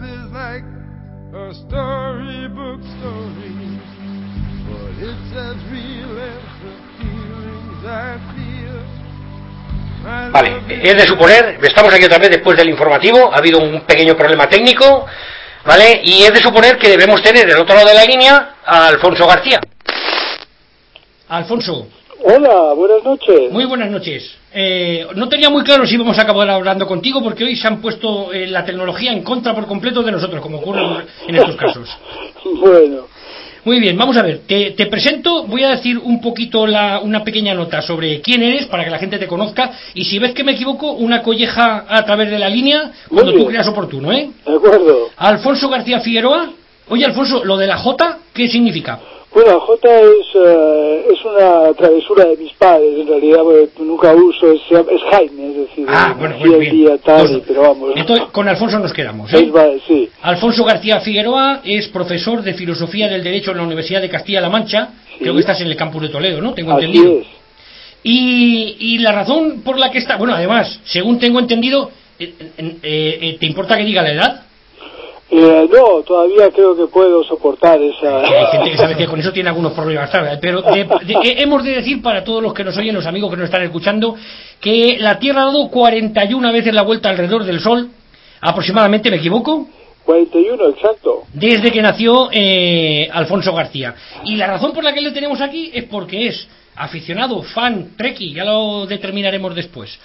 is like a storybook story, but it's as real as the feelings I feel. Vale, es de suponer, estamos aquí otra vez después del informativo, ha habido un pequeño problema técnico, ¿vale? Y es de suponer que debemos tener del otro lado de la línea a Alfonso García. Alfonso. Hola, buenas noches. Muy buenas noches. No tenía muy claro si íbamos a acabar hablando contigo, porque hoy se han puesto la tecnología en contra por completo de nosotros, como ocurre en estos casos. Bueno. Muy bien, vamos a ver, te presento, voy a decir un poquito una pequeña nota sobre quién eres para que la gente te conozca, y si ves que me equivoco, una colleja a través de la línea cuando tú creas oportuno, ¿eh? De acuerdo. Alfonso García Figueroa. Oye, Alfonso, lo de la J, ¿qué significa? Bueno, la J es una travesura de mis padres, en realidad, porque nunca uso, es Jaime, es decir, bueno, muy bien. día tal, pero vamos. Entonces, con Alfonso nos quedamos, ¿eh? Sí. Alfonso García Figueroa es profesor de Filosofía del Derecho en la Universidad de Castilla-La Mancha, sí. Creo que estás en el campus de Toledo, ¿no? Tengo entendido. Es. Y la razón por la que está, bueno, además, según tengo entendido, ¿te importa que diga la edad? No, todavía creo que puedo soportar esa... Hay gente que sabe que con eso tiene algunos problemas, ¿sabes? Pero hemos de decir para todos los que nos oyen, los amigos que nos están escuchando, que la Tierra ha dado 41 veces la vuelta alrededor del Sol, aproximadamente, ¿me equivoco? 41, exacto. Desde que nació Alfonso García. Y la razón por la que le tenemos aquí es porque es aficionado, fan, trekkie, ya lo determinaremos después.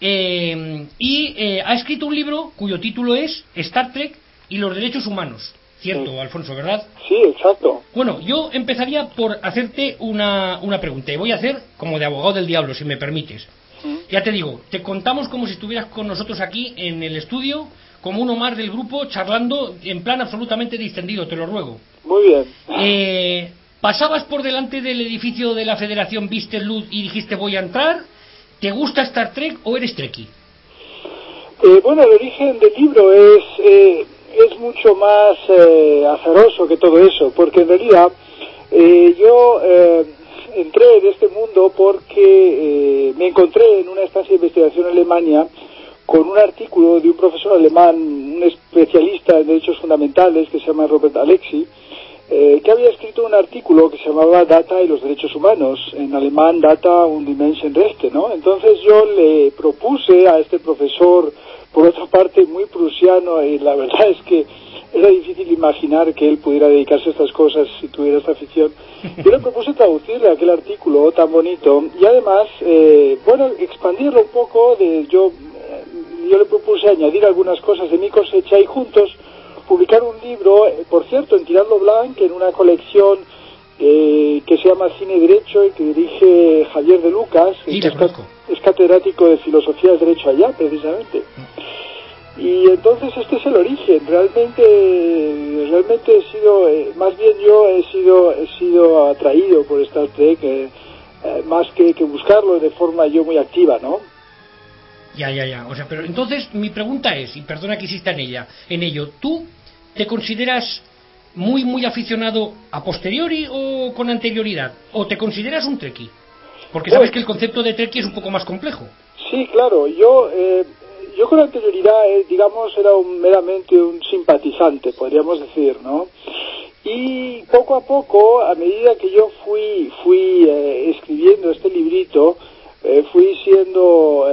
Ha escrito un libro cuyo título es Star Trek y los derechos humanos. Cierto, Alfonso, ¿verdad? Sí, exacto. Bueno, yo empezaría por hacerte una pregunta, y voy a hacer como de abogado del diablo, si me permites. Ya te digo, te contamos como si estuvieras con nosotros aquí en el estudio, como uno más del grupo, charlando en plan absolutamente distendido, te lo ruego. Muy bien. ¿Pasabas por delante del edificio de la Federación, viste luz y dijiste voy a entrar? ¿Te gusta Star Trek o eres trekkie? Bueno, el origen del libro es mucho más azaroso que todo eso, porque en realidad yo entré en este mundo porque me encontré en una estancia de investigación en Alemania con un artículo de un profesor alemán, un especialista en derechos fundamentales que se llama Robert Alexi, que había escrito un artículo que se llamaba Data y los derechos humanos, en alemán Data und die Menschenrechte, ¿no? Entonces yo le propuse a este profesor, por otra parte muy prusiano, y la verdad es que era difícil imaginar que él pudiera dedicarse a estas cosas si tuviera esta afición. Yo le propuse traducirle aquel artículo tan bonito y además, expandirlo un poco. Yo le propuse añadir algunas cosas de mi cosecha y juntos publicar un libro, por cierto, en Tirando Blanc, en una colección que se llama Cine y Derecho y que dirige Javier de Lucas, sí, que es catedrático de Filosofía del Derecho allá, precisamente. Y entonces este es el origen. Realmente he sido, más bien yo he sido atraído por Star Trek, más que buscarlo de forma yo muy activa, ¿no? Ya. O sea, pero entonces mi pregunta es, y perdona que insista en ello, ¿tú te consideras muy aficionado a posteriori o con anterioridad? ¿O te consideras un trekkie? Porque sabes que el concepto de trekkie es un poco más complejo. Sí, claro. Yo con anterioridad, digamos, era meramente un simpatizante, podríamos decir, ¿no? Y poco a poco, a medida que yo fui escribiendo este librito, fui siendo,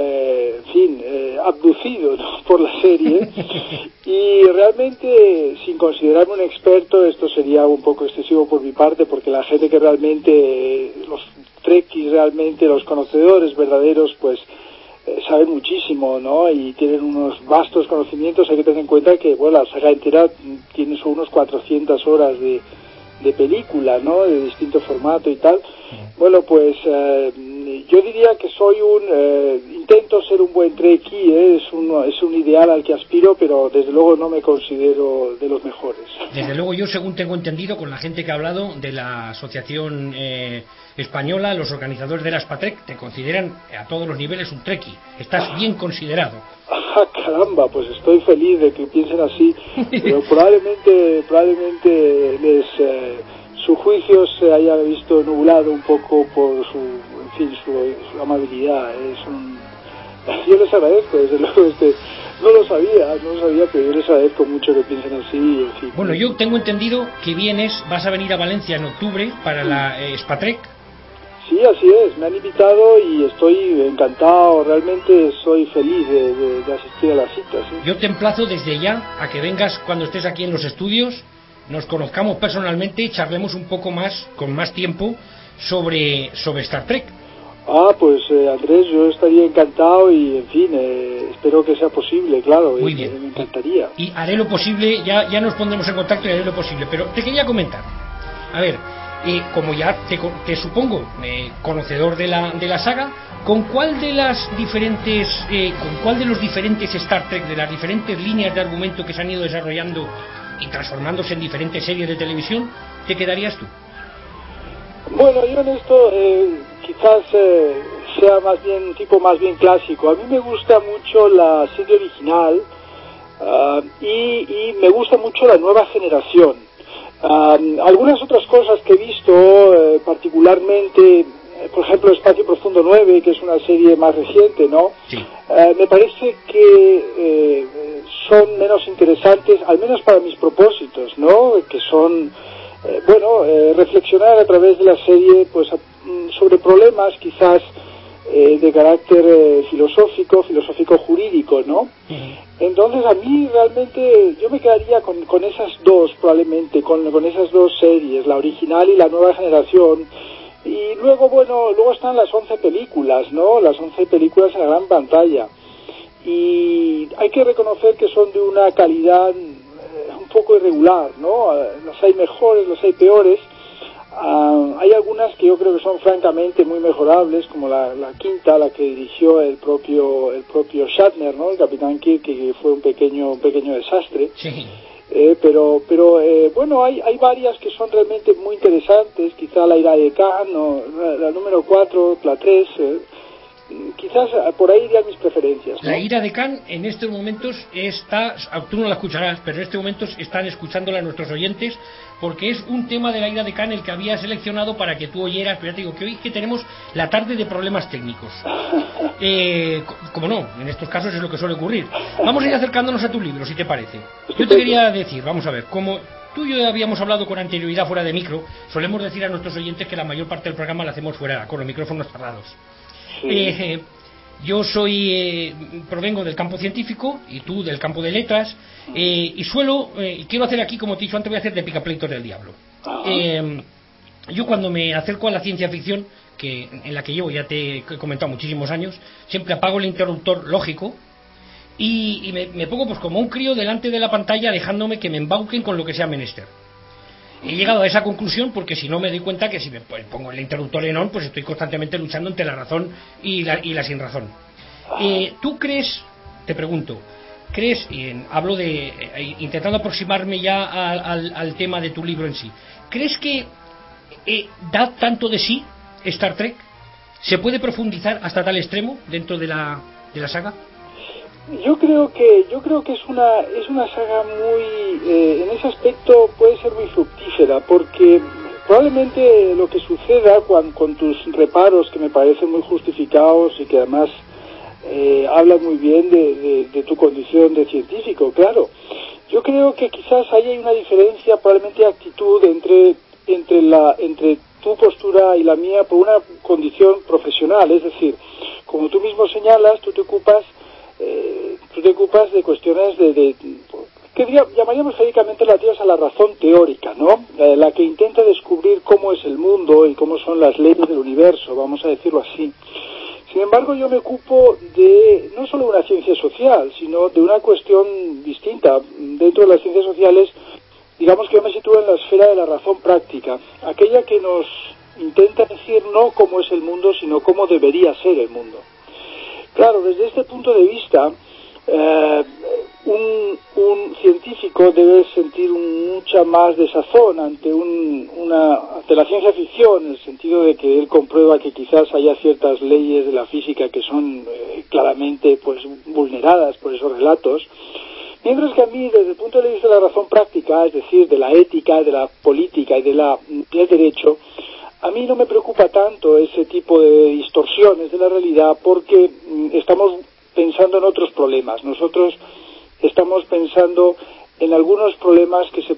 abducido, ¿no?, por la serie. Y realmente, sin considerarme un experto, esto sería un poco excesivo por mi parte, porque la gente que realmente, los trekkies realmente, los conocedores verdaderos, pues saben muchísimo, ¿no? Y tienen unos vastos conocimientos. Hay que tener en cuenta que, bueno, la saga entera tiene solo unos 400 horas de película, ¿no?, de distinto formato y tal. Bueno, pues yo diría que intento ser un buen trekkie, es un ideal al que aspiro, pero desde luego no me considero de los mejores. Desde luego yo, según tengo entendido con la gente que ha hablado de la asociación española, los organizadores de la Spatrek te consideran a todos los niveles un trekkie. Estás bien considerado. Ah, caramba, pues estoy feliz de que piensen así, pero probablemente su juicio se haya visto nublado un poco por su amabilidad. Yo les agradezco, desde luego, no lo sabía, pero yo les agradezco mucho que piensen así, en fin. Bueno, yo tengo entendido que vas a venir a Valencia en octubre para la Spatrek. Sí, así es, me han invitado y estoy encantado, realmente soy feliz de asistir a la cita. ¿Sí? Yo te emplazo desde ya a que vengas cuando estés aquí en los estudios, nos conozcamos personalmente y charlemos un poco más, con más tiempo, sobre Star Trek. Pues Andrés, yo estaría encantado y, en fin, espero que sea posible, claro. Muy bien. Me encantaría. Y haré lo posible, ya nos pondremos en contacto y haré lo posible. Pero te quería comentar, a ver, como ya te supongo conocedor de la saga, ¿con cuál de los diferentes Star Trek, de las diferentes líneas de argumento que se han ido desarrollando y transformándose en diferentes series de televisión, te quedarías tú? Bueno, yo en esto quizás sea más bien clásico. A mí me gusta mucho la serie original y me gusta mucho la nueva generación. Algunas otras cosas que he visto, particularmente, por ejemplo, Espacio Profundo 9, que es una serie más reciente, ¿no? Sí. Me parece que son menos interesantes, al menos para mis propósitos, ¿no? Que son reflexionar a través de la serie pues sobre problemas quizás de carácter filosófico jurídico, ¿no? Uh-huh. Entonces a mí realmente yo me quedaría con esas dos, probablemente con esas dos series, la original y la nueva generación. Y luego están las 11 películas, ¿no? Las 11 películas en la gran pantalla, y hay que reconocer que son de una calidad un poco irregular, ¿no? Los hay mejores, los hay peores. Hay algunas que yo creo que son francamente muy mejorables, como la quinta, la que dirigió el propio Shatner, ¿no? El Capitán Kirk, que fue un pequeño desastre. Sí. Pero hay varias que son realmente muy interesantes. Quizá la ira de Khan, o la número 4, la 3. Quizás por ahí irían mis preferencias, ¿no? La ira de Khan en estos momentos tú no la escucharás, pero en estos momentos están escuchándola nuestros oyentes, porque es un tema de la ira de Khan el que había seleccionado para que tú oyeras. Pero ya te digo que hoy que tenemos la tarde de problemas técnicos. Como no, en estos casos es lo que suele ocurrir. Vamos a ir acercándonos a tu libro, si te parece. Yo te quería decir, vamos a ver, como tú y yo habíamos hablado con anterioridad fuera de micro, solemos decir a nuestros oyentes que la mayor parte del programa la hacemos fuera, con los micrófonos cerrados. Sí. Yo provengo del campo científico y tú del campo de letras, y quiero hacer aquí, como te he dicho antes, voy a hacer de picapleitos del diablo. Yo cuando me acerco a la ciencia ficción, en la que llevo, ya te he comentado, muchísimos años, siempre apago el interruptor lógico y me pongo pues como un crío delante de la pantalla, dejándome que me embauquen con lo que sea menester. He llegado a esa conclusión porque si no me doy cuenta que si me pongo el interruptor en on, pues estoy constantemente luchando entre la razón y la sin razón. ¿Tú crees, te pregunto, hablo de intentando aproximarme ya al tema de tu libro en sí, ¿crees que da tanto de sí Star Trek? ¿Se puede profundizar hasta tal extremo dentro de la saga? Yo creo que es una saga muy en ese aspecto puede ser muy fructífera, porque probablemente lo que suceda con tus reparos, que me parecen muy justificados y que además hablan muy bien de tu condición de científico, claro. Yo creo que quizás ahí hay una diferencia, probablemente de actitud entre tu postura y la mía por una condición profesional, es decir, como tú mismo señalas, tú te ocupas de cuestiones que llamaríamos técnicamente relativas a la razón teórica, ¿no? La que intenta descubrir cómo es el mundo y cómo son las leyes del universo, vamos a decirlo así. Sin embargo, yo me ocupo de no solo una ciencia social, sino de una cuestión distinta. Dentro de las ciencias sociales, digamos que yo me sitúo en la esfera de la razón práctica, aquella que nos intenta decir no cómo es el mundo, sino cómo debería ser el mundo. Claro, desde este punto de vista, un científico debe sentir mucha más desazón ante la ciencia ficción, en el sentido de que él comprueba que quizás haya ciertas leyes de la física que son claramente pues vulneradas por esos relatos, mientras que a mí, desde el punto de vista de la razón práctica, es decir, de la ética, de la política y del derecho, a mí no me preocupa tanto ese tipo de distorsiones de la realidad, porque estamos pensando en otros problemas. Nosotros estamos pensando en algunos problemas que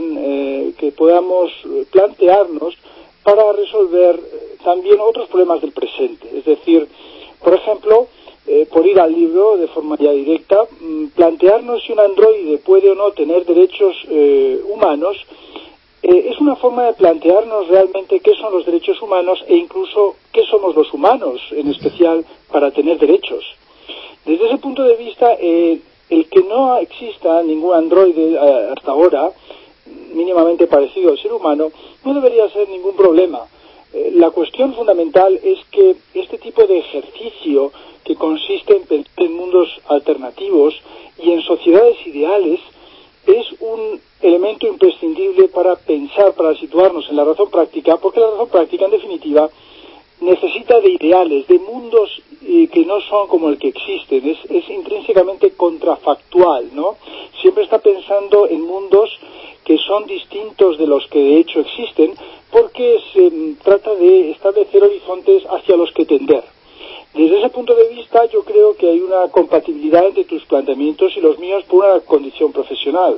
que podamos plantearnos para resolver también otros problemas del presente. Es decir, por ejemplo, por ir al libro de forma ya directa, plantearnos si un androide puede o no tener derechos humanos, es una forma de plantearnos realmente qué son los derechos humanos e incluso qué somos los humanos, en especial para tener derechos. Desde ese punto de vista, el que no exista ningún androide hasta ahora mínimamente parecido al ser humano no debería ser ningún problema. La cuestión fundamental es que este tipo de ejercicio que consiste en pensar en mundos alternativos y en sociedades ideales es un elemento imprescindible para pensar, para situarnos en la razón práctica, porque la razón práctica, en definitiva, necesita de ideales, de mundos que no son como el que existen, es intrínsecamente contrafactual, ¿no? Siempre está pensando en mundos que son distintos de los que de hecho existen, porque se trata de establecer horizontes hacia los que tender. Desde ese punto de vista, yo creo que hay una compatibilidad entre tus planteamientos y los míos por una condición profesional.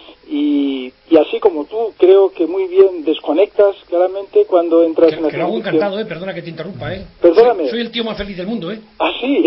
Y así como tú, creo que muy bien desconectas claramente cuando entras en la que lo hago encantado, perdona que te interrumpa, Perdóname. Soy el tío más feliz del mundo, ¿Ah, sí?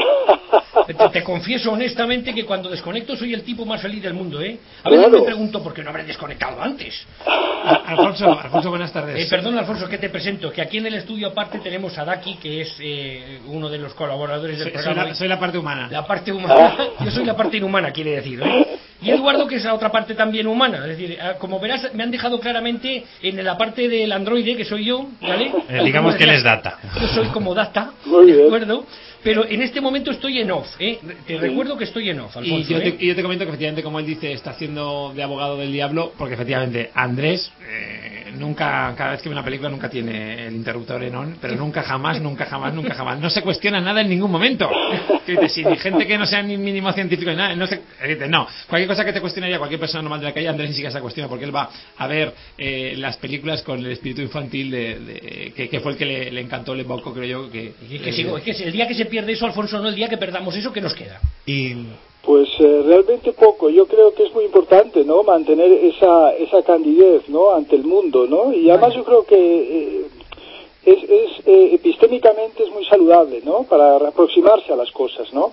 Te confieso honestamente que cuando desconecto soy el tipo más feliz del mundo, A veces me pregunto por qué no habré desconectado antes. Alfonso, buenas tardes. Perdón, Alfonso, que te presento, que aquí en el estudio aparte tenemos a Daki, que es uno de los colaboradores del programa. Soy la parte humana. La parte humana. Yo soy la parte inhumana, quiere decir, Y Eduardo, que es la otra parte también humana. Es decir, como verás, me han dejado claramente en la parte del androide, que soy yo, ¿vale? Digamos que él es data. Yo soy como data, Muy bien. ¿de acuerdo? Pero en este momento estoy en off, Te recuerdo que estoy en off, Alfonso. Y yo te comento que efectivamente, como él dice, está haciendo de abogado del diablo, porque efectivamente Andrés nunca, cada vez que ve una película nunca tiene el interruptor en on, pero nunca jamás, no se cuestiona nada en ningún momento. Si ni gente que no sea ni mínimo científico ni nada, no, cualquier cosa que te cuestionaría cualquier persona normal de la calle, Andrés ni siquiera se cuestiona, porque él va a ver las películas con el espíritu infantil que fue el que le encantó, le evocó, creo yo, es que el día que se pierde eso, Alfonso, no el día que perdamos eso, ¿qué nos queda? Pues realmente poco. Yo creo que es muy importante, ¿no? Mantener esa candidez, ¿no? Ante el mundo, ¿no? Y además yo creo que epistémicamente es muy saludable, ¿no? Para aproximarse a las cosas, ¿no?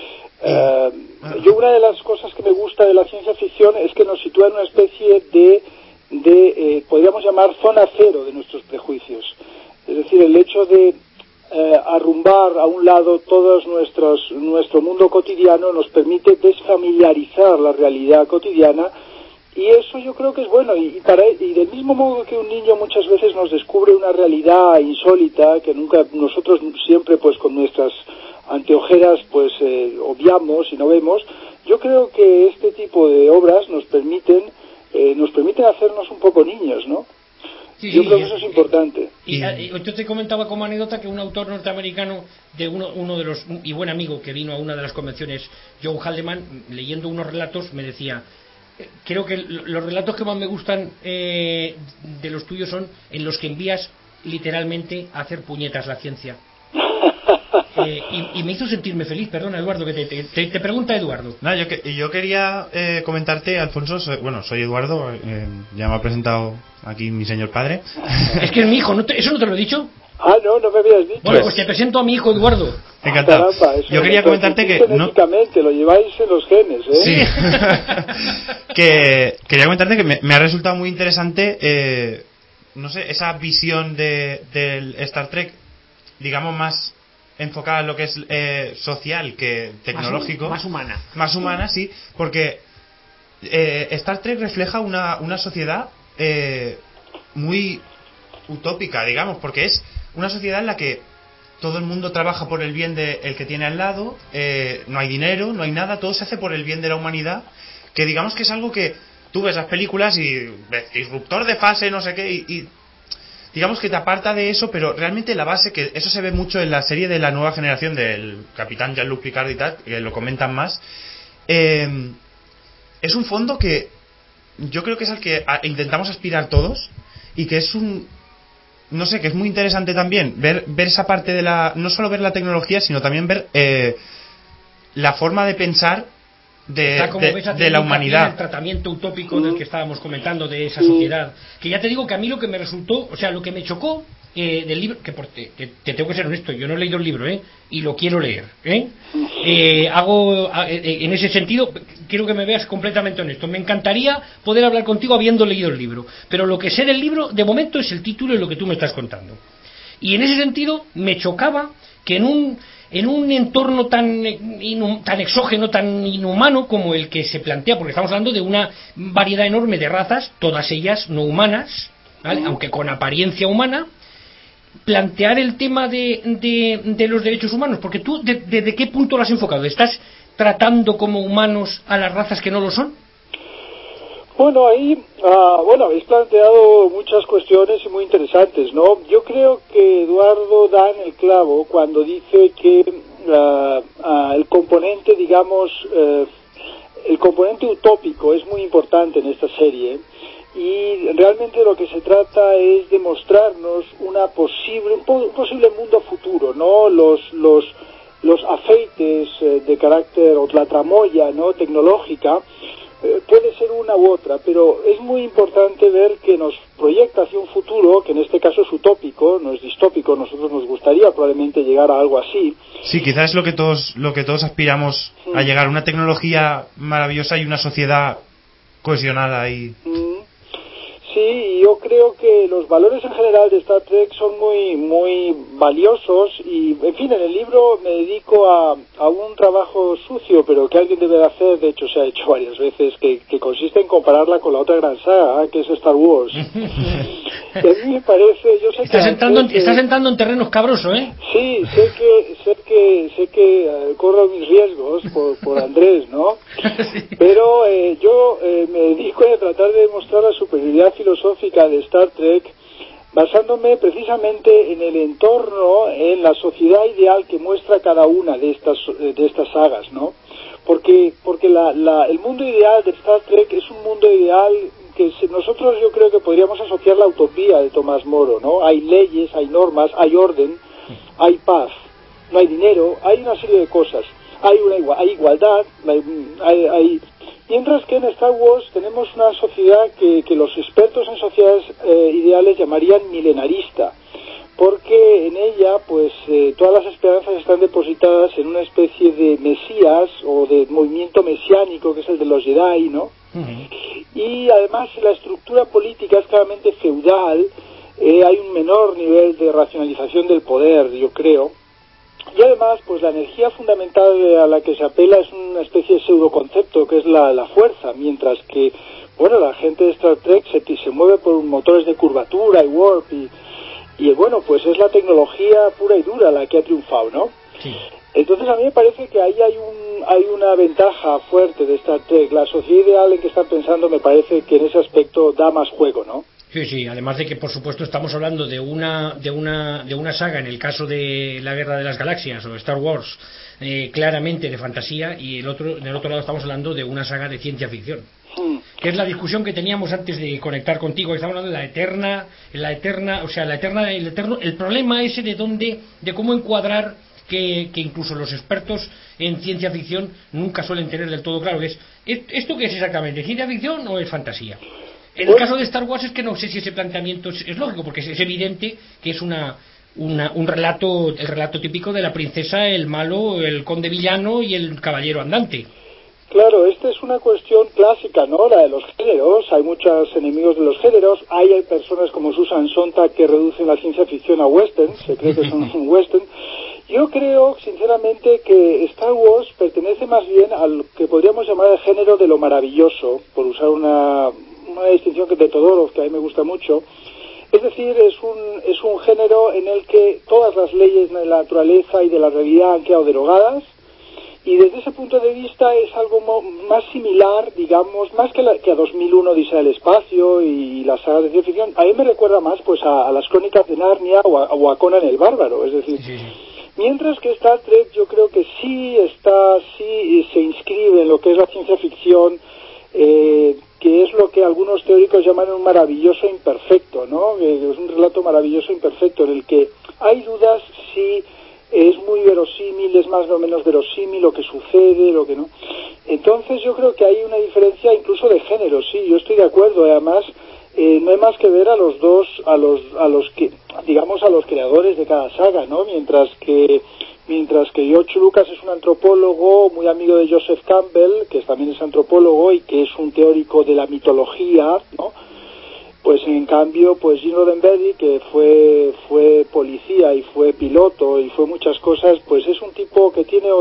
Yo una de las cosas que me gusta de la ciencia ficción es que nos sitúa en una especie de podríamos llamar zona cero de nuestros prejuicios. Es decir, el hecho de arrumbar a un lado todo nuestro mundo cotidiano nos permite desfamiliarizar la realidad cotidiana, y eso yo creo que es bueno, y del mismo modo que un niño muchas veces nos descubre una realidad insólita que nunca nosotros siempre pues con nuestras anteojeras pues obviamos y no vemos. Yo creo que este tipo de obras nos permiten hacernos un poco niños, ¿no? Sí, yo creo que eso es importante. Y yo te comentaba como anécdota que un autor norteamericano, de uno de los, y buen amigo que vino a una de las convenciones, Joe Haldeman, leyendo unos relatos, me decía, creo que los relatos que más me gustan de los tuyos son en los que envías literalmente a hacer puñetas la ciencia. Y me hizo sentirme feliz. Perdona, Eduardo, que te pregunta Eduardo. No, yo quería comentarte, Alfonso, soy Eduardo, ya me ha presentado aquí mi señor padre. Es que es mi hijo, ¿eso no te lo he dicho? Ah, no me habías dicho. Bueno, pues te presento a mi hijo Eduardo. Encantado. Caramba, yo quería comentarte que genéticamente lo lleváis en los genes, Sí. Quería comentarte que me ha resultado muy interesante, no sé, esa visión del Star Trek, digamos más enfocada en lo que es social que tecnológico, más humana, sí, porque Star Trek refleja una sociedad muy utópica, digamos, porque es una sociedad en la que todo el mundo trabaja por el bien del que tiene al lado, no hay dinero, no hay nada, todo se hace por el bien de la humanidad, que digamos que es algo que tú ves las películas y ves disruptor de fase, no sé qué, y digamos que te aparta de eso, pero realmente la base, que eso se ve mucho en la serie de la nueva generación del Capitán Jean-Luc Picard y tal, que lo comentan más, es un fondo que yo creo que es al que intentamos aspirar todos, y que es no sé, que es muy interesante también ver esa parte de no solo ver la tecnología, sino también ver la forma de pensar de la humanidad. El tratamiento utópico del que estábamos comentando, de esa sociedad. Que ya te digo que a mí lo que me resultó, o sea, lo que me chocó del libro, que te tengo que ser honesto, yo no he leído el libro, y lo quiero leer, en ese sentido, quiero que me veas completamente honesto. Me encantaría poder hablar contigo habiendo leído el libro, pero lo que sé del libro, de momento, es el título y lo que tú me estás contando. Y en ese sentido, me chocaba que en un entorno tan exógeno, tan inhumano como el que se plantea, porque estamos hablando de una variedad enorme de razas, todas ellas no humanas, ¿vale? Aunque con apariencia humana, plantear el tema de los derechos humanos, porque tú, ¿desde qué punto lo has enfocado? ¿Estás tratando como humanos a las razas que no lo son? Bueno, ahí habéis planteado muchas cuestiones y muy interesantes, ¿no? Yo creo que Eduardo da en el clavo cuando dice que el componente, digamos, el componente utópico es muy importante en esta serie, y realmente lo que se trata es de mostrarnos un posible mundo futuro, ¿no? Los afeites de carácter, o la tramoya, ¿no?, tecnológica, puede ser una u otra, pero es muy importante ver que nos proyecta hacia un futuro que en este caso es utópico, no es distópico. Nosotros nos gustaría probablemente llegar a algo así. Sí, quizás es lo que todos aspiramos a llegar, una tecnología maravillosa y una sociedad cohesionada y... Sí, yo creo que los valores en general de Star Trek son muy, muy valiosos, y, en fin, en el libro me dedico a un trabajo sucio, pero que alguien debe de hacer, de hecho se ha hecho varias veces, que consiste en compararla con la otra gran saga, que es Star Wars. Y a mí me parece, yo sé estás entrando en terreno escabroso, ¿eh? Sí, sé que corro mis riesgos por Andrés, ¿no? Pero yo me dedico a tratar de demostrar la superioridad filosófica de Star Trek, basándome precisamente en el entorno, en la sociedad ideal que muestra cada una de estas sagas, ¿no? Porque el mundo ideal de Star Trek es un mundo ideal que nosotros, yo creo que podríamos asociar la utopía de Tomás Moro, ¿no? Hay leyes, hay normas, hay orden, hay paz, no hay dinero, hay una serie de cosas, hay igualdad, mientras que en Star Wars tenemos una sociedad que los expertos en sociedades ideales llamarían milenarista, porque en ella pues todas las esperanzas están depositadas en una especie de mesías o de movimiento mesiánico, que es el de los Jedi, ¿no? Y además la estructura política es claramente feudal, hay un menor nivel de racionalización del poder, yo creo, y además pues la energía fundamental a la que se apela es una especie de pseudoconcepto que es la fuerza, mientras que la gente de Star Trek se mueve por motores de curvatura y warp, y pues es la tecnología pura y dura la que ha triunfado, ¿no? Sí. Entonces a mí me parece que ahí hay una ventaja fuerte de Star Trek. La sociedad ideal en que están pensando me parece que en ese aspecto da más juego, ¿no? Sí, además de que por supuesto estamos hablando de una saga, en el caso de la Guerra de las Galaxias o Star Wars, claramente de fantasía, y en el otro lado estamos hablando de una saga de ciencia ficción. Que es la discusión que teníamos antes de conectar contigo, que estamos hablando de el problema ese de cómo encuadrar, que incluso los expertos en ciencia ficción nunca suelen tener del todo claro, ¿esto qué es exactamente? ¿Ciencia ficción o es fantasía? En el caso de Star Wars es que no sé si ese planteamiento es lógico, porque es evidente que es un relato, el relato típico de la princesa, el malo, el conde villano y el caballero andante. Claro, esta es una cuestión clásica, ¿no? La de los géneros. Hay muchos enemigos de los géneros. Hay personas como Susan Sontag que reducen la ciencia ficción a western, se cree que son un western. Yo creo, sinceramente, que Star Wars pertenece más bien al que podríamos llamar el género de lo maravilloso, por usar una distinción de Todorov, que a mí me gusta mucho. Es decir, es un género en el que todas las leyes de la naturaleza y de la realidad han quedado derogadas, y desde ese punto de vista es algo más similar, digamos, más que a 2001 Odisea del Espacio y las sagas de ciencia ficción. A mí me recuerda más pues a las Crónicas de Narnia o a Conan el Bárbaro, es decir... Sí. Mientras que Star Trek yo creo que sí se inscribe en lo que es la ciencia ficción, que es lo que algunos teóricos llaman un maravilloso imperfecto, ¿no? Es un relato maravilloso imperfecto en el que hay dudas si es muy verosímil, es más o menos verosímil lo que sucede, lo que no. Entonces yo creo que hay una diferencia incluso de género, sí, yo estoy de acuerdo. Además, no hay más que ver a los dos, a los que, digamos, a los creadores de cada saga, ¿no? Mientras que George Lucas es un antropólogo muy amigo de Joseph Campbell, que también es antropólogo y que es un teórico de la mitología, ¿no? Pues en cambio, pues Gene Roddenberry, que fue policía y fue piloto y fue muchas cosas, pues es un tipo que tiene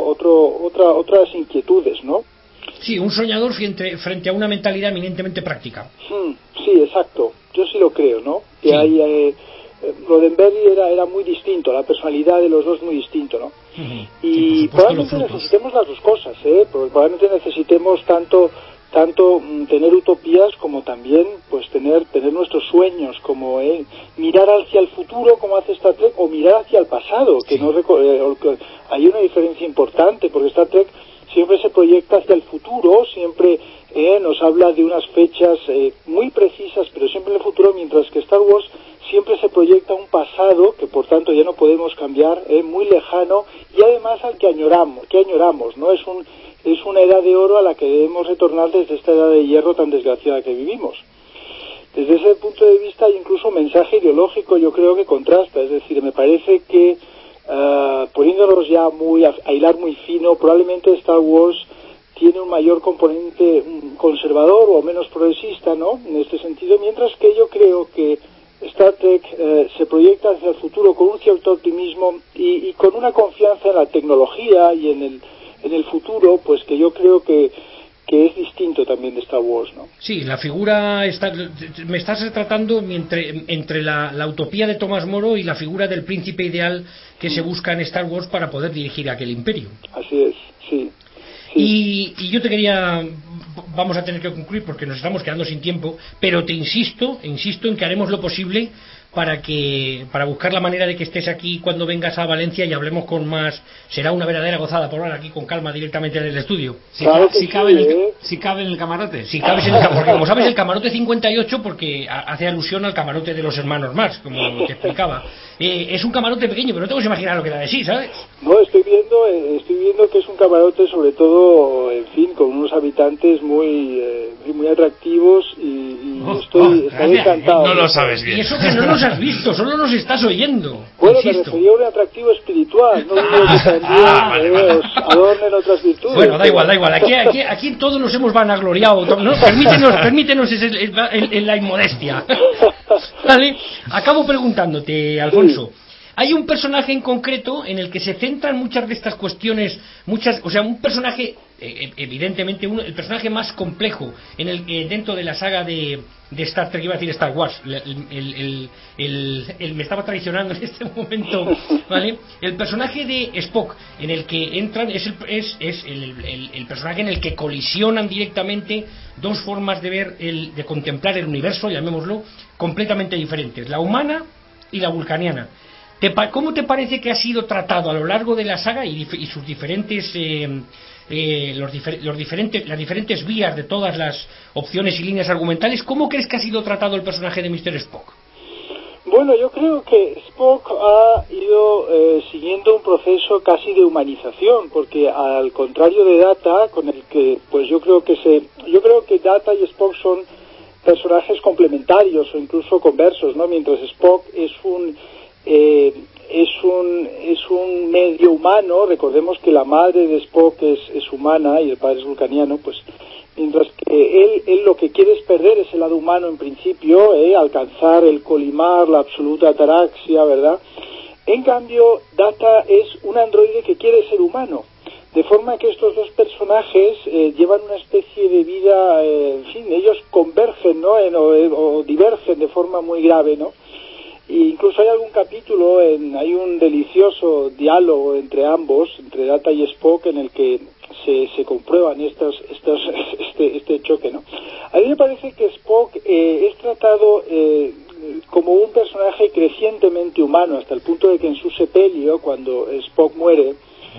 otras inquietudes, ¿no? Sí, un soñador frente a una mentalidad eminentemente práctica. Sí, exacto. Yo sí lo creo, ¿no? Que sí. hay Roddenberry era muy distinto, la personalidad de los dos muy distinto, ¿no? Uh-huh. Y sí, probablemente necesitemos las dos cosas, probablemente necesitemos tanto tener utopías como también pues tener nuestros sueños, como mirar hacia el futuro como hace Star Trek, o mirar hacia el pasado, que sí. Hay una diferencia importante, porque Star Trek siempre se proyecta hacia el futuro, siempre nos habla de unas fechas muy precisas, pero siempre en el futuro, mientras que Star Wars siempre se proyecta un pasado que por tanto ya no podemos cambiar, muy lejano, y además al que añoramos, ¿no? Es una edad de oro a la que debemos retornar desde esta edad de hierro tan desgraciada que vivimos. Desde ese punto de vista hay incluso un mensaje ideológico, yo creo que contrasta, es decir, me parece que poniéndonos ya a hilar muy fino, probablemente Star Wars tiene un mayor componente conservador o menos progresista, ¿no? En este sentido, mientras que yo creo que Star Trek se proyecta hacia el futuro con un cierto optimismo y con una confianza en la tecnología y en el futuro, pues que yo creo que es distinto también de Star Wars, ¿no? Sí, la figura me estás retratando entre la utopía de Tomás Moro y la figura del príncipe ideal que se busca en Star Wars para poder dirigir aquel imperio. Así es, sí. Y yo te quería, vamos a tener que concluir porque nos estamos quedando sin tiempo, pero te insisto en que haremos lo posible para buscar la manera de que estés aquí cuando vengas a Valencia y hablemos con más. Será una verdadera gozada por hablar aquí con calma directamente en el estudio. Si cabe en el camarote. Si cabe en el camarote, porque como sabes el camarote 58, porque hace alusión al camarote de los hermanos Marx, como te explicaba. Es un camarote pequeño, pero no te puedes imaginar lo que da de sí, ¿sabes? No, estoy viendo que es un camarote, sobre todo, en fin, con unos habitantes muy atractivos y estoy encantado. No lo sabes bien. Y eso que no nos has visto, solo nos estás oyendo. Bueno, insisto. me refería a un atractivo espiritual, no digo que también os adornen otras virtudes. Bueno, da igual. Aquí todos nos hemos vanagloriado, ¿no? Permítenos la inmodestia. ¿Vale? Acabo preguntándote, Alfonso. Hay un personaje en concreto en el que se centran muchas de estas cuestiones, un personaje, evidentemente, el personaje más complejo en el que dentro de la saga de Star Trek, iba a decir Star Wars, me estaba traicionando en este momento, ¿vale? El personaje de Spock, en el que entran, es el personaje en el que colisionan directamente dos formas de ver, de contemplar el universo, llamémoslo, completamente diferentes, la humana y la vulcaniana. ¿Cómo te parece que ha sido tratado a lo largo de la saga y sus diferentes las diferentes vías de todas las opciones y líneas argumentales? ¿Cómo crees que ha sido tratado el personaje de Mr. Spock? Bueno, yo creo que Spock ha ido siguiendo un proceso casi de humanización, porque al contrario de Data, con el que pues yo creo que Data y Spock son personajes complementarios o incluso conversos, ¿no? Mientras Spock es un medio humano. Recordemos que la madre de Spock es humana y el padre es vulcaniano, pues mientras que él lo que quiere es perder ese lado humano en principio, alcanzar el colimar, la absoluta ataraxia, ¿verdad? En cambio, Data es un androide que quiere ser humano, de forma que estos dos personajes llevan una especie de vida, en fin, ellos convergen, ¿no? O divergen de forma muy grave, ¿no? Y incluso hay algún capítulo, hay un delicioso diálogo entre ambos, entre Data y Spock, en el que se comprueban este choque, ¿no? A mí me parece que Spock es tratado como un personaje crecientemente humano, hasta el punto de que en su sepelio, cuando Spock muere,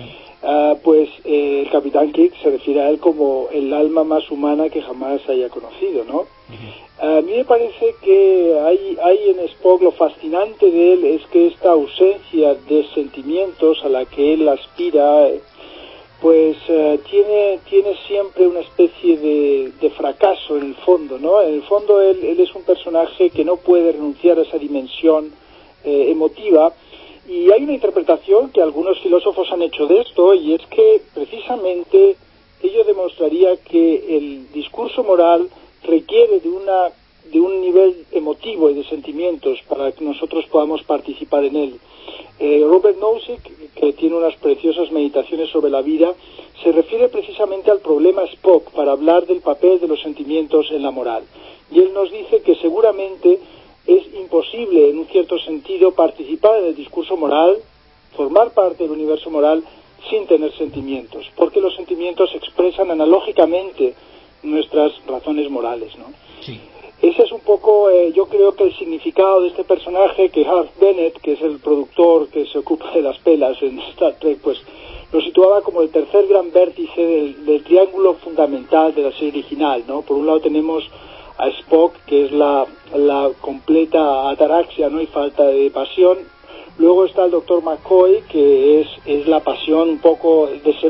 el Capitán Kirk se refiere a él como el alma más humana que jamás haya conocido, ¿no? A mí me parece que hay en Spock, lo fascinante de él es que esta ausencia de sentimientos a la que él aspira, pues tiene siempre una especie de fracaso en el fondo, ¿no? En el fondo él es un personaje que no puede renunciar a esa dimensión emotiva, y hay una interpretación que algunos filósofos han hecho de esto, y es que precisamente ello demostraría que el discurso moral requiere de un nivel emotivo y de sentimientos para que nosotros podamos participar en él. Robert Nozick, que tiene unas preciosas meditaciones sobre la vida, se refiere precisamente al problema Spock para hablar del papel de los sentimientos en la moral. Y él nos dice que seguramente es imposible, en un cierto sentido, participar en el discurso moral, formar parte del universo moral, sin tener sentimientos, porque los sentimientos expresan analógicamente nuestras razones morales, ¿no? Sí. Ese es un poco, yo creo que el significado de este personaje, que Harv Bennett, que es el productor que se ocupa de las pelas en Star Trek, pues lo situaba como el tercer gran vértice del triángulo fundamental de la serie original, ¿no? Por un lado tenemos a Spock, que es la completa ataraxia, ¿no? Y falta de pasión. Luego está el Dr. McCoy, que es la pasión un poco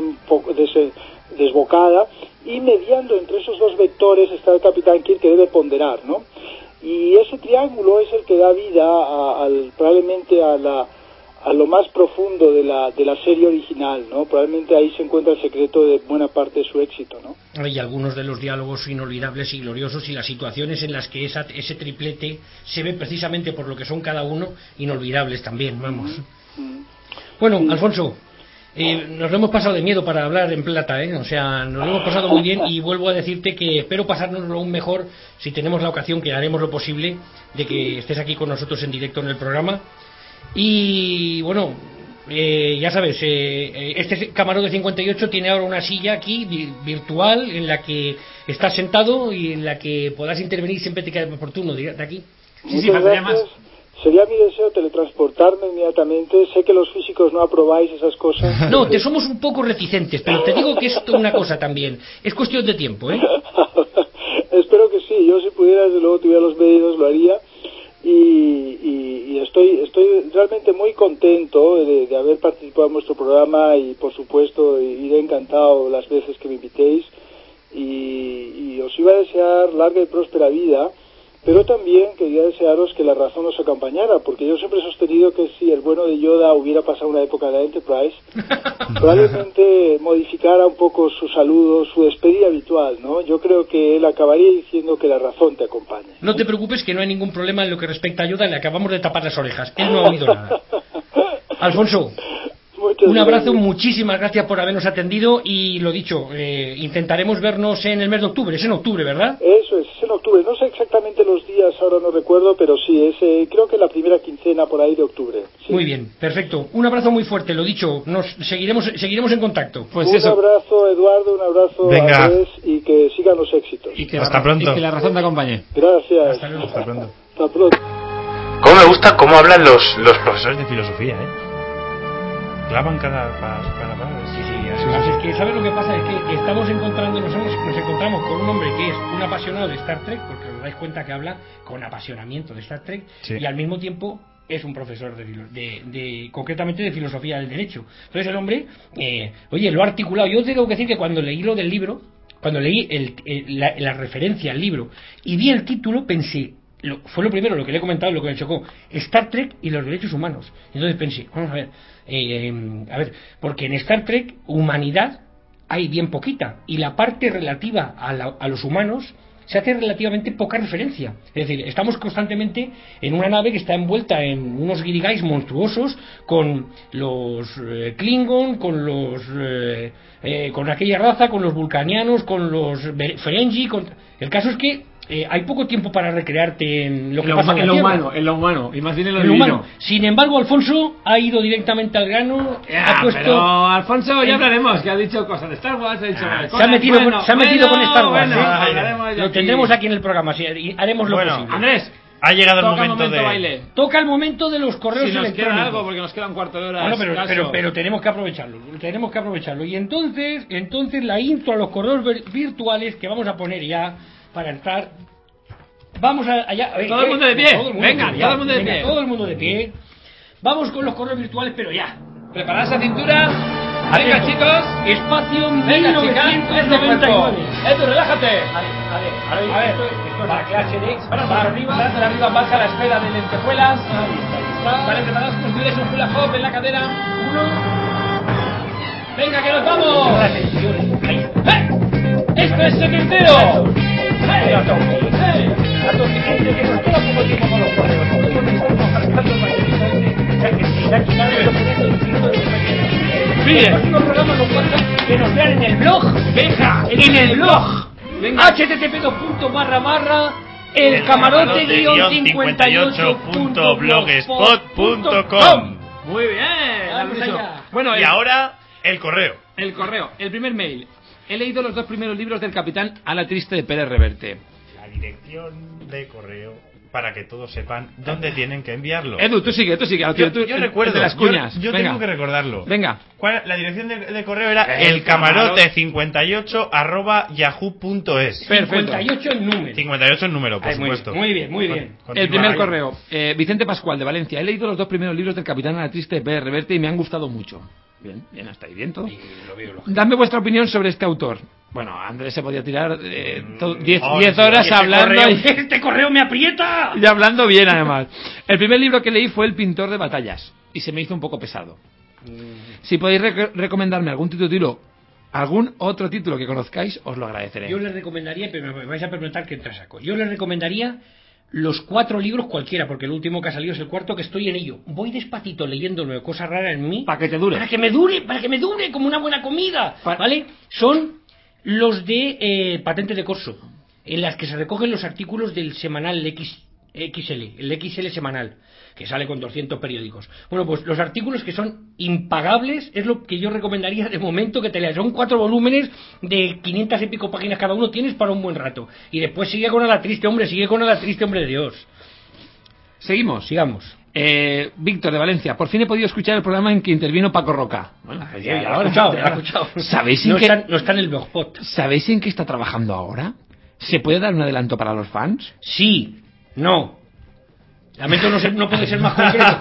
desbocada, y mediando entre esos dos vectores está el Capitán Kirk, que debe ponderar, ¿no? Y ese triángulo es el que da vida probablemente a lo más profundo de la serie original, ¿no? Probablemente ahí se encuentra el secreto de buena parte de su éxito, ¿no? Y algunos de los diálogos inolvidables y gloriosos, y las situaciones en las que ese triplete se ve precisamente por lo que son cada uno, inolvidables también, vamos. Bueno, sí. Alfonso, nos lo hemos pasado de miedo para hablar en plata, o sea, nos lo hemos pasado muy bien, y vuelvo a decirte que espero pasárnoslo aún mejor si tenemos la ocasión, que haremos lo posible, de que estés aquí con nosotros en directo en el programa. Y bueno, ya sabes, este Camarón de 58 tiene ahora una silla aquí virtual en la que estás sentado y en la que podrás intervenir siempre te quede oportuno de aquí. Sí, faltaría más. Sería mi deseo teletransportarme inmediatamente. Sé que los físicos no aprobáis esas cosas. No, te somos un poco reticentes, pero te digo que esto es una cosa también. Es cuestión de tiempo, ¿eh? Espero que sí. Yo, si pudiera, desde luego, tuviera los medios, lo haría. Y estoy realmente muy contento de haber participado en vuestro programa, y por supuesto iré encantado las veces que me invitéis, y os iba a desear larga y próspera vida, pero también quería desearos que la razón os acompañara, porque yo siempre he sostenido que si el bueno de Yoda hubiera pasado una época en la Enterprise, probablemente modificara un poco su saludo, su despedida habitual, ¿no? Yo creo que él acabaría diciendo que la razón te acompañe. No te preocupes, que no hay ningún problema en lo que respecta a Yoda, le acabamos de tapar las orejas, él no ha oído nada. Alfonso, un abrazo, muchísimas gracias por habernos atendido, y lo dicho, intentaremos vernos en el mes de octubre. Es en octubre, ¿verdad? Eso es en octubre, no sé exactamente los días, ahora no recuerdo, pero sí, creo que la primera quincena por ahí de octubre. Sí. Muy bien, perfecto, un abrazo muy fuerte, lo dicho, nos seguiremos en contacto. Pues un abrazo, Eduardo, un abrazo a Andrés, y que sigan los éxitos. Y que hasta pronto. Y que la razón te acompañe. Gracias. Hasta luego. Hasta pronto. Hasta pronto. Cómo me gusta cómo hablan los profesores de filosofía, clavan cada palabra. Sí, además es que, ¿sabes lo que pasa? Es que nos encontramos con un hombre que es un apasionado de Star Trek, porque os dais cuenta que habla con apasionamiento de Star Trek, sí. Y al mismo tiempo es un profesor concretamente de filosofía del derecho. Entonces el hombre, lo ha articulado. Yo tengo que decir que cuando leí lo del libro, cuando leí la referencia al libro y vi el título, pensé, fue lo primero, lo que le he comentado, lo que me chocó: Star Trek y los derechos humanos. Entonces pensé, vamos a ver, porque en Star Trek humanidad hay bien poquita, y la parte relativa a los humanos se hace relativamente poca referencia. Es decir, estamos constantemente en una nave que está envuelta en unos guirigais monstruosos, con los Klingon, con aquella raza, con los vulcanianos, con los Ferengi. El caso es que hay poco tiempo para recrearte en lo que pasa en la Tierra. En lo humano, y más bien en lo humano. Sin embargo, Alfonso ha ido directamente al grano. Pero Alfonso, ya hablaremos, que ha dicho cosas de Star Wars, ha dicho se ha metido con Star Wars. Lo tendremos aquí en el programa, y haremos lo posible. Andrés, ha llegado el momento de baile. Toca el momento de los correos electrónicos. Queda algo, porque nos queda un cuarto de hora. Bueno, pero tenemos que aprovecharlo. Y entonces la intro a los correos virtuales que vamos a poner ya para entrar Vamos allá. A ver, Todo el mundo de pie. Venga, todo el mundo de pie. Todo el mundo de pie. Vamos con los correos virtuales, pero ya. Preparad esa cintura. Venga, chicos. Espacio Venga, chicas. Este cuerpo. 1999. Edu, relájate. A ver, A ver. esto es la clase de Brazos arriba, baja la esfera de lentejuelas. Ahí está. Vale, preparados, construyes un hula hoop en la cadera. 1. Venga, que nos vamos. ¡Esto es secretero! El próximo programa nos pasa que nos vean en el blog. Venga, En el blog. Venga. http://elcamarote-58.blogspot.com. Muy bien. Vamos Alonso. allá. Bueno, Y ahora, el correo. el correo, el primer mail. He leído los 2 primeros libros del Capitán a la Triste de Pérez Reverte. La dirección de correo para que todos sepan dónde tienen que enviarlo. Edu, tú sigue. Yo Tú, recuerdo, el de las cuñas. yo Venga. tengo que recordarlo. Venga. La dirección de correo era El elcamarote58@yahoo.es. Perfecto. 58 en número. 58 el número, por supuesto. Muy bien, muy bien. El primer correo. Vicente Pascual, de Valencia. He leído los 2 primeros libros del Capitán a la Triste de Pérez Reverte y me han gustado mucho. Bien, hasta ahí, bien todo. Dame vuestra opinión sobre este autor. Bueno, Andrés se podía tirar 10 horas hablando Este correo me aprieta. y hablando bien, además. El primer libro que leí fue El pintor de batallas y se me hizo un poco pesado. Si podéis recomendarme algún otro título que conozcáis, os lo agradeceré. Yo les recomendaría, pero me vais a preguntar qué entra saco. Yo les recomendaría los 4 libros cualquiera, porque el último que ha salido es el 4, que estoy en ello. Voy despacito leyéndolo, cosa rara en mí. Para que te dure. Para que me dure como una buena comida. ¿Vale? Son los de Patente de Corso, en las que se recogen los artículos del semanal XL, el XL semanal, que sale con 200 periódicos. Bueno, pues los artículos que son impagables es lo que yo recomendaría de momento que te leas. Son 4 volúmenes de 500 y pico páginas cada uno, tienes para un buen rato. Y después sigue con A la Triste, hombre de Dios. Seguimos. Sigamos. Víctor, de Valencia. Por fin he podido escuchar el programa en que intervino Paco Roca. Bueno, Ya lo he escuchado. ¿Sabéis no está en el blogspot. ¿Sabéis en qué está trabajando ahora? ¿Se puede dar un adelanto para los fans? Sí, no. Lamento no puede ser más concreto.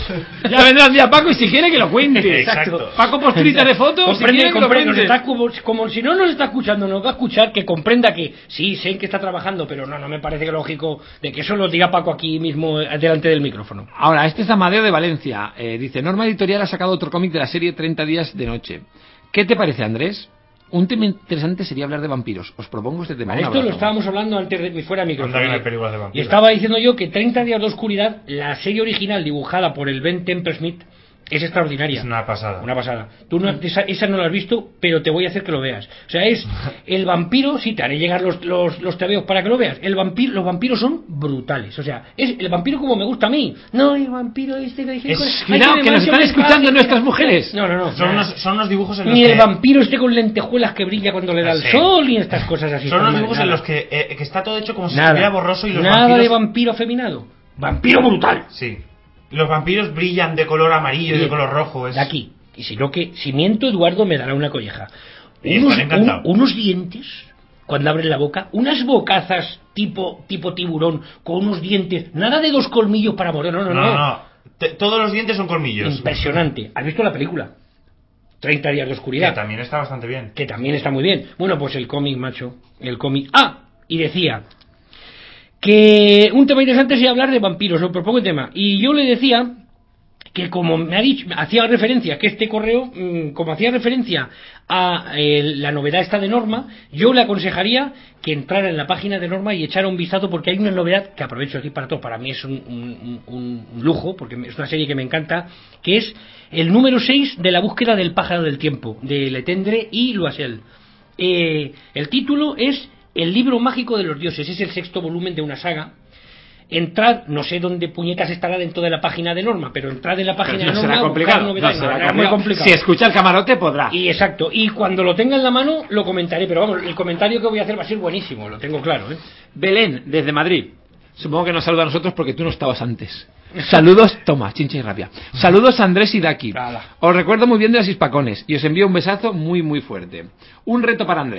Ya vendrá el día Paco y si quiere que lo cuente. Exacto. Paco postrita de fotos. Comprende, si quiere que lo nos cuente. está como si no nos está escuchando, nos va a escuchar, que comprenda que sí, sé en que está trabajando, pero no me parece lógico de que eso lo diga Paco aquí mismo delante del micrófono. Ahora, este es Amadeo de Valencia. Dice, Norma Editorial ha sacado otro cómic de la serie 30 días de noche. ¿Qué te parece, Andrés? Un tema interesante sería hablar de vampiros. Os propongo este tema. Esto lo estábamos hablando antes de fuera de micrófono. Anda que no hay películas de vampiros. Y estaba diciendo yo que 30 días de oscuridad, la serie original dibujada por el Ben Temple-Smith, es extraordinaria. Es una pasada. Una pasada. Tú esa no la has visto, pero te voy a hacer que lo veas. O sea, es el vampiro, sí, te haré llegar los tebeos para que lo veas. Los vampiros son brutales. O sea, es el vampiro como me gusta a mí. No, el vampiro este que dije... Cuidado, que nos están escuchando nuestras mujeres. No. Son unos dibujos en los ni que... el vampiro este con lentejuelas que brilla cuando le da el sol, ni estas cosas así. Son unos dibujos en los que está todo hecho como si Nada. estuviera borroso y los Nada vampiros... de vampiro afeminado. Vampiro brutal. Sí. Los vampiros brillan de color amarillo y de color rojo. De aquí. Y si miento, Eduardo me dará una colleja. Encantado. Unos dientes, cuando abren la boca, unas bocazas tipo tiburón, con unos dientes, nada de 2 colmillos para morder, no. Todos los dientes son colmillos. Impresionante. ¿Has visto la película? 30 días de oscuridad. Que también está bastante bien. Que también está muy bien. Bueno, pues el cómic, macho. El cómic. Y decía que un tema interesante sería hablar de vampiros. Os propongo el tema. Y yo le decía que como me ha dicho, hacía referencia, que este correo, como hacía referencia a la novedad esta de Norma, yo le aconsejaría que entrara en la página de Norma y echara un vistazo, porque hay una novedad que aprovecho aquí para todo, para mí es un lujo, porque es una serie que me encanta, que es el número 6 de La búsqueda del pájaro del tiempo, de Letendre y Loisel. El título es El libro mágico de los dioses, es el 6º volumen de una saga. Entrad, no sé dónde puñetas estará dentro de la página de Norma, pero entrad en la página de Norma. Será complicado. Será muy complicado. Si escucha el camarote podrá. Y exacto, y cuando lo tenga en la mano lo comentaré, pero vamos, el comentario que voy a hacer va a ser buenísimo, lo tengo claro, ¿eh? Belén, desde Madrid. Supongo que nos saluda a nosotros porque tú no estabas antes. Saludos, toma, chincha y rabia. Saludos a Andrés y Daki. Os recuerdo muy bien de las hispacones y os envío un besazo muy muy fuerte. Un reto para Andrés.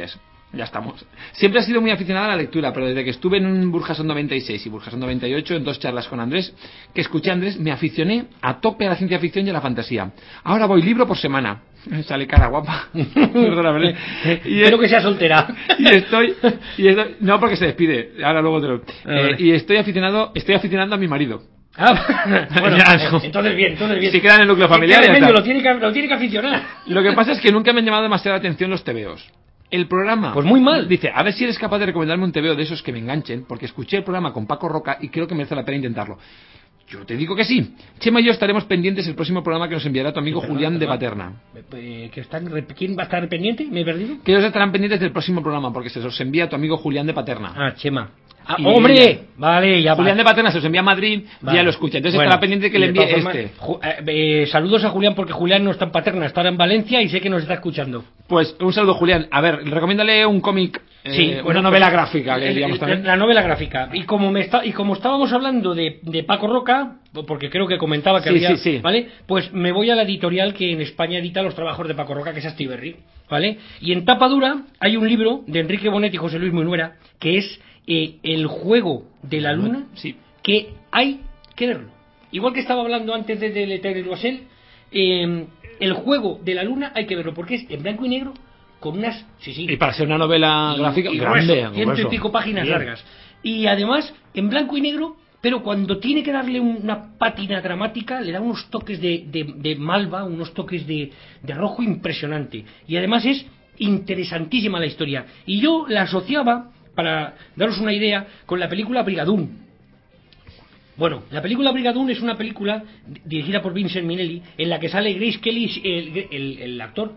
Ya estamos. Siempre he sido muy aficionada a la lectura, pero desde que estuve en Burjasot 96 y Burjasot 98, en 2 charlas con Andrés, que escuché a Andrés, me aficioné a tope a la ciencia ficción y a la fantasía. Ahora voy libro por semana. Sale cara guapa. Perdóname. Espero que sea soltera. Y estoy, no, porque se despide. Ahora luego te lo... Vale. Y estoy aficionando a mi marido. Bueno, Ya, no. entonces bien. Si queda en el núcleo familiar, ¿Qué ya remedio? está. Lo tiene que aficionar. Lo que pasa es que nunca me han llamado demasiada atención los tebeos. El programa... Pues muy mal. Dice, a ver si eres capaz de recomendarme un tebeo de esos que me enganchen, porque escuché el programa con Paco Roca y creo que merece la pena intentarlo. Yo te digo que sí. Chema y yo estaremos pendientes del próximo programa que nos enviará tu amigo Julián de Paterna. ¿Quién va a estar pendiente? ¿Me he perdido? Que ellos estarán pendientes del próximo programa, porque se los envía tu amigo Julián de Paterna. Ah, Chema. Y ¡Hombre! ella- Vale, ya Julián va. de Paterna se los envía a Madrid y Vale. ya lo escucha. Entonces Bueno, estará pendiente que le y de envíe todas este. formas, saludos a Julián, porque Julián no está en Paterna, está en Valencia y sé que nos está escuchando. Pues un saludo, Julián. A ver, recomiéndale un cómic, una novela gráfica, que digamos también. La novela gráfica. Y como estábamos hablando de Paco Roca, porque creo que comentaba que Sí, había, sí. ¿vale? Pues me voy a la editorial que en España edita los trabajos de Paco Roca, que es Astiberri, ¿vale? Y en tapa dura hay un libro de Enrique Bonet y José Luis Munuera, que es El juego de la luna, Sí. que hay que verlo. Igual que estaba hablando antes de Lettre Loisel, El juego de la luna hay que verlo, porque es en blanco y negro, con unas... Sí. Y para ser una novela gráfica, y grande, grueso, ciento y grueso. pico páginas Bien. largas. Y además, en blanco y negro, pero cuando tiene que darle una pátina dramática, le da unos toques de malva, unos toques de rojo impresionante. Y además es interesantísima la historia. Y yo la asociaba, para daros una idea, con la película Brigadoon. Bueno, la película Brigadoon es una película dirigida por Vincent Minnelli, en la que sale Grace Kelly, el actor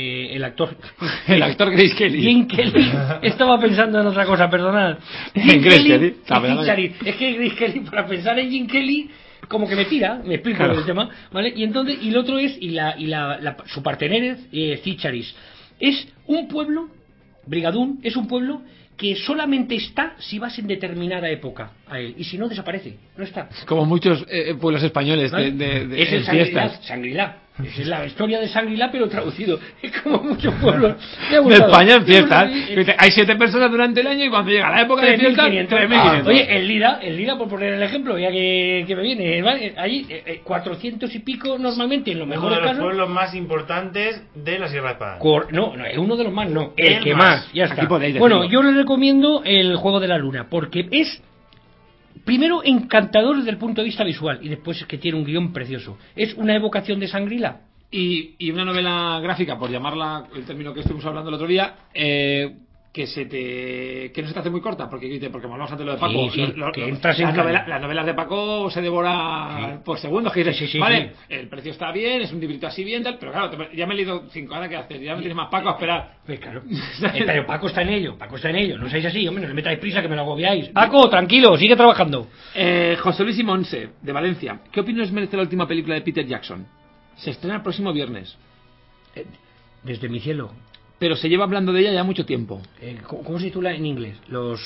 El actor Grace Kelly. Jim Kelly. Estaba pensando en otra cosa, perdonad. En Grace Kelly. Es que Grace Kelly, para pensar en Jim Kelly, como que me tira, me explico Claro. el tema, ¿vale? Y entonces, y el otro es, su partener es Cicharis. Es un pueblo, Brigadoon, es un pueblo que solamente está si vas en determinada época a él, y si no desaparece, no está. Como muchos pueblos españoles ¿Vale? de Es el fiestas. Shangri-La. Esa es la historia de Shangri-La, pero traducido. Es como muchos pueblos. De España en fiestas. Dice, hay 7 personas durante el año y cuando llega la época de fiestas, 3.500. Oye, el Lira, por poner el ejemplo, ya que me viene, ¿vale? Allí 400 y pico normalmente, en los Uno mejores de los casos. pueblos más importantes de la Sierra de Espada. No, es uno de los más, no. El El que más. más, ya está. Aquí podéis Bueno, decirlo. yo le recomiendo El juego de la luna, porque es, primero, encantador desde el punto de vista visual, y después es que tiene un guión precioso. Es una evocación de Shangri-La. Y una novela gráfica, por llamarla el término que estuvimos hablando el otro día, que no se te hace muy corta, porque hablamos antes de lo de Paco. Sí, que entras en las novelas de Paco se devora por segundos, que dices, Sí, vale, el precio está bien, es un librito así bien, tal, pero claro, ya me he leído 5, ahora qué haces, ya me tienes más Paco a esperar. Pues claro. Pero Paco está en ello, no seáis así, hombre, no le metáis prisa que me lo agobiáis. Paco, tranquilo, sigue trabajando. José Luis y Monse, de Valencia, ¿qué opinión merece la última película de Peter Jackson? Se estrena el próximo viernes, Desde mi cielo. pero se lleva hablando de ella ya mucho tiempo. ¿Cómo se titula en inglés?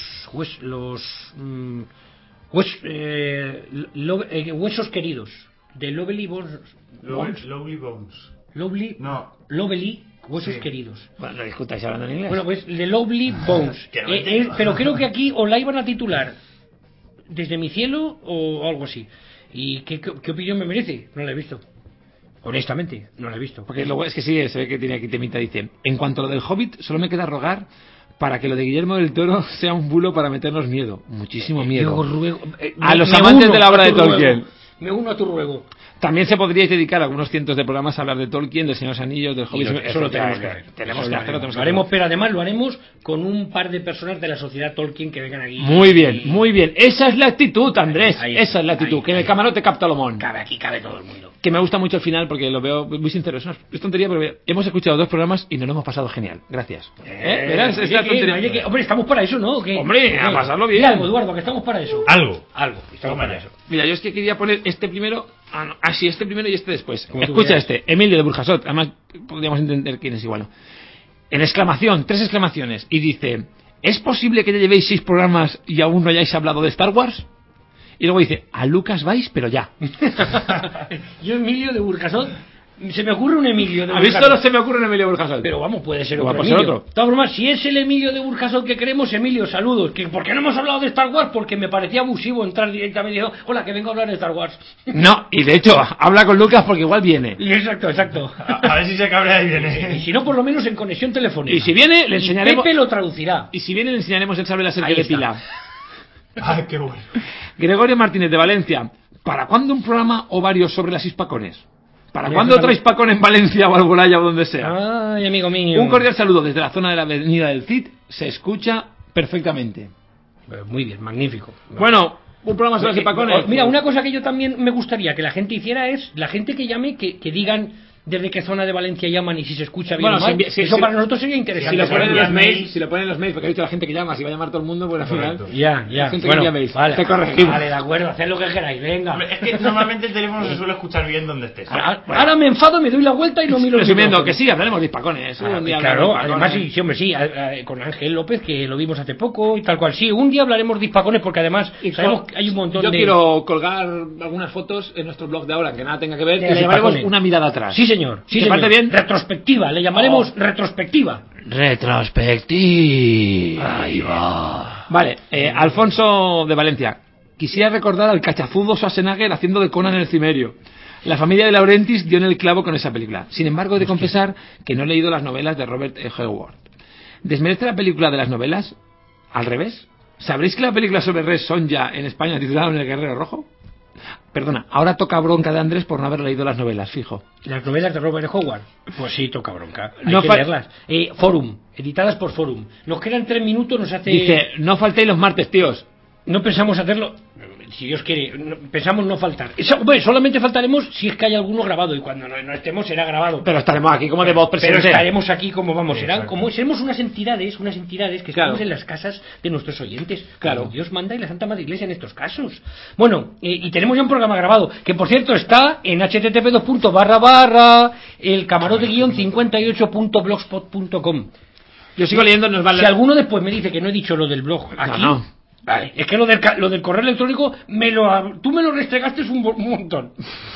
Huesos queridos. De Lovely Bones. Lovely Bones. Lovely. No. Lovely Huesos Sí. queridos. Bueno, no discutáis hablando en inglés. Bueno, pues The Lovely Bones. Que no entiendo. Pero creo que aquí o la iban a titular Desde mi cielo o algo así. ¿Y qué opinión me merece? No la he visto. Honestamente, no la he visto. Porque luego es que sí, se ve que tiene aquí temita, dice, en cuanto a lo del Hobbit, solo me queda rogar para que lo de Guillermo del Toro sea un bulo para meternos miedo, muchísimo miedo. Yo ruego, A los me amantes uno de la obra a de tu ruego. Tolkien. Me uno a tu ruego. También se podríais dedicar algunos cientos de programas a hablar de Tolkien, de Señor de los Anillos, del Hobbit. Y Eso lo tenemos que hacer. Tenemos que hacerlo. Lo haremos, pero además lo haremos con un par de personas de la sociedad Tolkien que vengan aquí. Muy bien, muy bien. Esa es la actitud, Andrés. Ahí, Esa es la actitud. ahí, Que en el ahí. camarote capta Lomón. Aquí cabe todo el mundo. Que me gusta mucho el final porque lo veo muy sincero. Es tontería, pero hemos escuchado 2 programas y nos lo hemos pasado genial. Gracias. ¿Verás? Es la tontería. Hombre, estamos para eso, ¿no? ¿O qué? Hombre, a pasarlo bien. Mira algo, Eduardo, que estamos para eso. Algo. Estamos para eso. Mira, yo es que quería poner este primero. Sí, este primero y este después. Como tú Escucha quieras. Emilio de Burjasot. Además, podríamos entender quién es igual. En exclamación, 3 exclamaciones. Y dice: ¿es posible que ya llevéis 6 programas y aún no hayáis hablado de Star Wars? Y luego dice: a Lucas vais, pero ya. Yo, Emilio de Burjasot, se me ocurre un Emilio de A mí Burjasot. solo se me ocurre un Emilio Burjasot. Pero vamos, puede ser O otro puede ser Emilio. otro. De todas formas, si es el Emilio de Burjasot que queremos, Emilio, saludos. ¿Por qué no hemos hablado de Star Wars? Porque me parecía abusivo entrar directamente y decir, hola, que vengo a hablar de Star Wars. No, y de hecho, habla con Lucas porque igual viene. Y exacto. A ver si se cabrea y Y viene. si no, por lo menos en conexión telefónica. Y si viene, le Y enseñaremos. Pepe lo traducirá. Y si viene, le enseñaremos el sable láser Ahí que está. depila. Ay, qué bueno. Gregorio Martínez de Valencia. ¿Para cuándo un programa o varios sobre las hispacones? ¿Para Mira, cuándo eso otra también. hispacón en Valencia o Alboraya o donde sea? Ay, amigo mío. Un cordial saludo desde la zona de la avenida del Cid. Se escucha perfectamente. Muy bien, magnífico. Bueno, un programa sobre las hispacones. Mira, una cosa que yo también me gustaría que la gente hiciera es, la gente que llame, que digan desde qué zona de Valencia llaman y si se escucha bien Bueno, o mal. Eso para nosotros sería Si interesante. lo ponen en envían los mails, mails. si lo ponen en los mails, porque ha dicho la gente que llama, si va a llamar todo el mundo, pues al final. Correcto. Ya. La gente que Bueno, envía mails. vale, Te corregimos. Vale, de acuerdo, haced lo que queráis, venga. Hombre, es que normalmente el teléfono se suele escuchar bien donde estés. Ahora me enfado, me doy la vuelta y no miro los Resumiendo, que micrófonos. sí, hablaremos de hispacones. Un día Claro, hablaremos de además hispacones. sí, hombre, sí, con Ángel López, que lo vimos hace poco y tal cual. Sí, un día hablaremos de hispacones porque además Y sabemos que hay un montón yo de... quiero colgar algunas fotos en nuestro blog de ahora que nada tenga que ver De y las le llamaremos hispacones. una mirada atrás. Sí, señor. Sí, ¿Te señor. parece bien? Retrospectiva, le llamaremos retrospectiva. Retrospectiva. Ahí va. Vale, Alfonso de Valencia. Quisiera recordar al cachazudo Schwarzenegger haciendo de Conan en el Cimerio. La familia de Laurentis dio en el clavo con esa película. Sin embargo, he de confesar que no he leído las novelas de Robert E. Howard. ¿Desmerece la película de las novelas? ¿Al revés? ¿Sabréis que la película sobre Red Sonja en España titulada El Guerrero Rojo? Perdona, ahora toca bronca de Andrés por no haber leído las novelas, fijo. Las novelas de Robert Howard. Pues sí, toca bronca. Hay No que fa- leerlas. Forum, editadas por Forum. Nos quedan 3 minutos, nos hace... Dice, no faltéis los martes, tíos. No pensamos hacerlo, si Dios quiere, pensamos no faltar. Bueno, solamente faltaremos si es que hay alguno grabado y cuando no estemos será grabado. Pero estaremos aquí como de voz Pero presente. estaremos aquí como vamos, Exacto. seremos unas entidades que Claro. estamos en las casas de nuestros oyentes. Claro. Como Dios manda y la Santa Madre Iglesia en estos casos. Bueno, y tenemos ya un programa grabado, que por cierto está en http:// el camarote-58.blogspot.com. Yo sigo leyendo, nos vale. Si alguno después me dice que no he dicho lo del blog aquí, no. vale, es que lo del correo electrónico tú me lo restregaste un montón.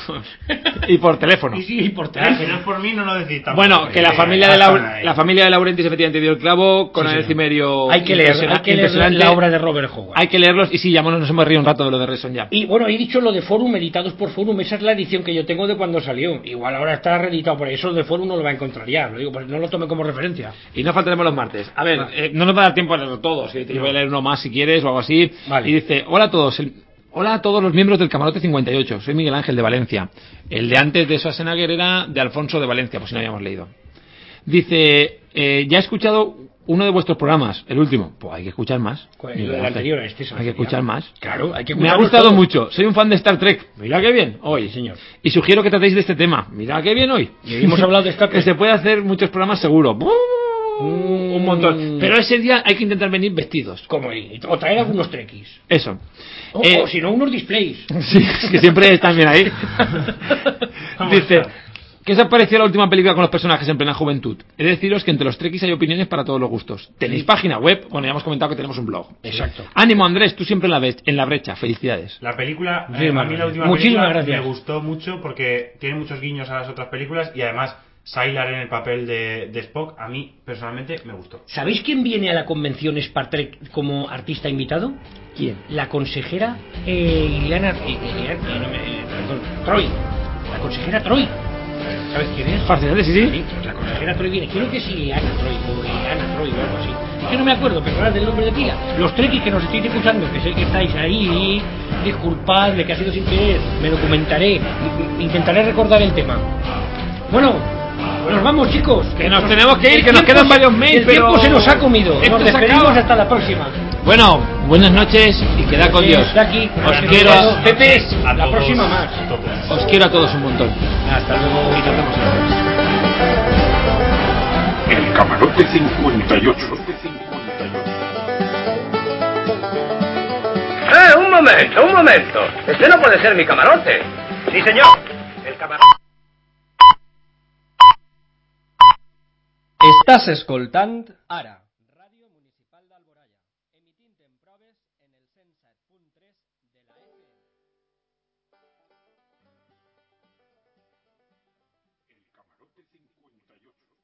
Y por teléfono. Y sí, por Si teléfono. no es por mí, no lo decís tampoco. Bueno, que la familia de la familia de Laurentis efectivamente dio el clavo con Sí, el señor. Cimerio. Hay que leer impresionante. la obra de Robert Howard. Hay que leerlos y sí, ya nos hemos reído un rato de lo de Reson ya. Y bueno, he dicho lo de Forum, editados por Forum, esa es la edición que yo tengo de cuando salió. Igual ahora está reeditado por ahí, eso de Forum no lo va a encontrar ya, lo digo, pues no lo tome como referencia. Y no faltaremos los martes. A ver, no nos va a dar tiempo a leerlo todos. Te voy a leer uno más si quieres o algo así. Vale. Y dice, hola a todos. Hola a todos los miembros del Camarote 58. Soy Miguel Ángel de Valencia. El de antes de Schwarzenegger era de Alfonso de Valencia, por si no habíamos leído. Dice, ya he escuchado uno de vuestros programas, el último. Pues hay que escuchar más. El anterior a este. Hay que escuchar más. Claro, hay que Me ha escucharlos gustado todos. mucho. Soy un fan de Star Trek. Mira qué bien hoy. Sí, señor. Y sugiero que tratéis de este tema. Mira qué bien hoy. Y hemos hablado de Star Trek. Que se puede hacer muchos programas seguro. Un montón. Pero ese día hay que intentar venir vestidos. O traer algunos trekkies. Eso. O si no, unos displays. Sí, es que siempre están bien ahí. Dice, ¿qué os ha parecido la última película con los personajes en plena juventud? He de deciros que entre los trekkies hay opiniones para todos los gustos. Tenéis página web, bueno, ya hemos comentado que tenemos un blog. Exacto. Ánimo, Andrés, tú siempre en la brecha. Felicidades. La película, Muchísimas a mí la gracias. última Muchísimas película gracias. me gustó mucho porque tiene muchos guiños a las otras películas y además Sylar en el papel de Spock, a mí personalmente me gustó. ¿Sabéis quién viene a la convención Star Trek como artista invitado? ¿Quién? La consejera Ileana, perdón, Troy. La consejera Troy. ¿Sabes quién es? Fascinante, sí, sí. Sí, pues la consejera Troy viene. Creo que es Ileana Troy o Ileana Troy o algo así. Es que no me acuerdo, perdonad del nombre de pila. Los trekkies que nos estáis escuchando, que sé que estáis ahí, disculpadme que ha sido sin querer, me documentaré, intentaré recordar el tema. Bueno, nos vamos, chicos. Que nos tenemos que ir, El que nos tiempo quedan varios mails, El tiempo pero se nos ha comido. esto Nos se despedimos acaba. hasta la próxima. Bueno, buenas noches y quedad con Dios. Está aquí. Os quiero a, Pepe, A la todos, próxima más. a todos. os quiero a todos un montón. Hasta luego. Y nos vemos después. El Camarote 58. Un momento. Este no puede ser mi camarote. Sí, señor. El camarote. Estàs escoltant ara Ràdio Municipal d'Alboraya, emitint en proves en el 107.3 de la FM. Camarote 58.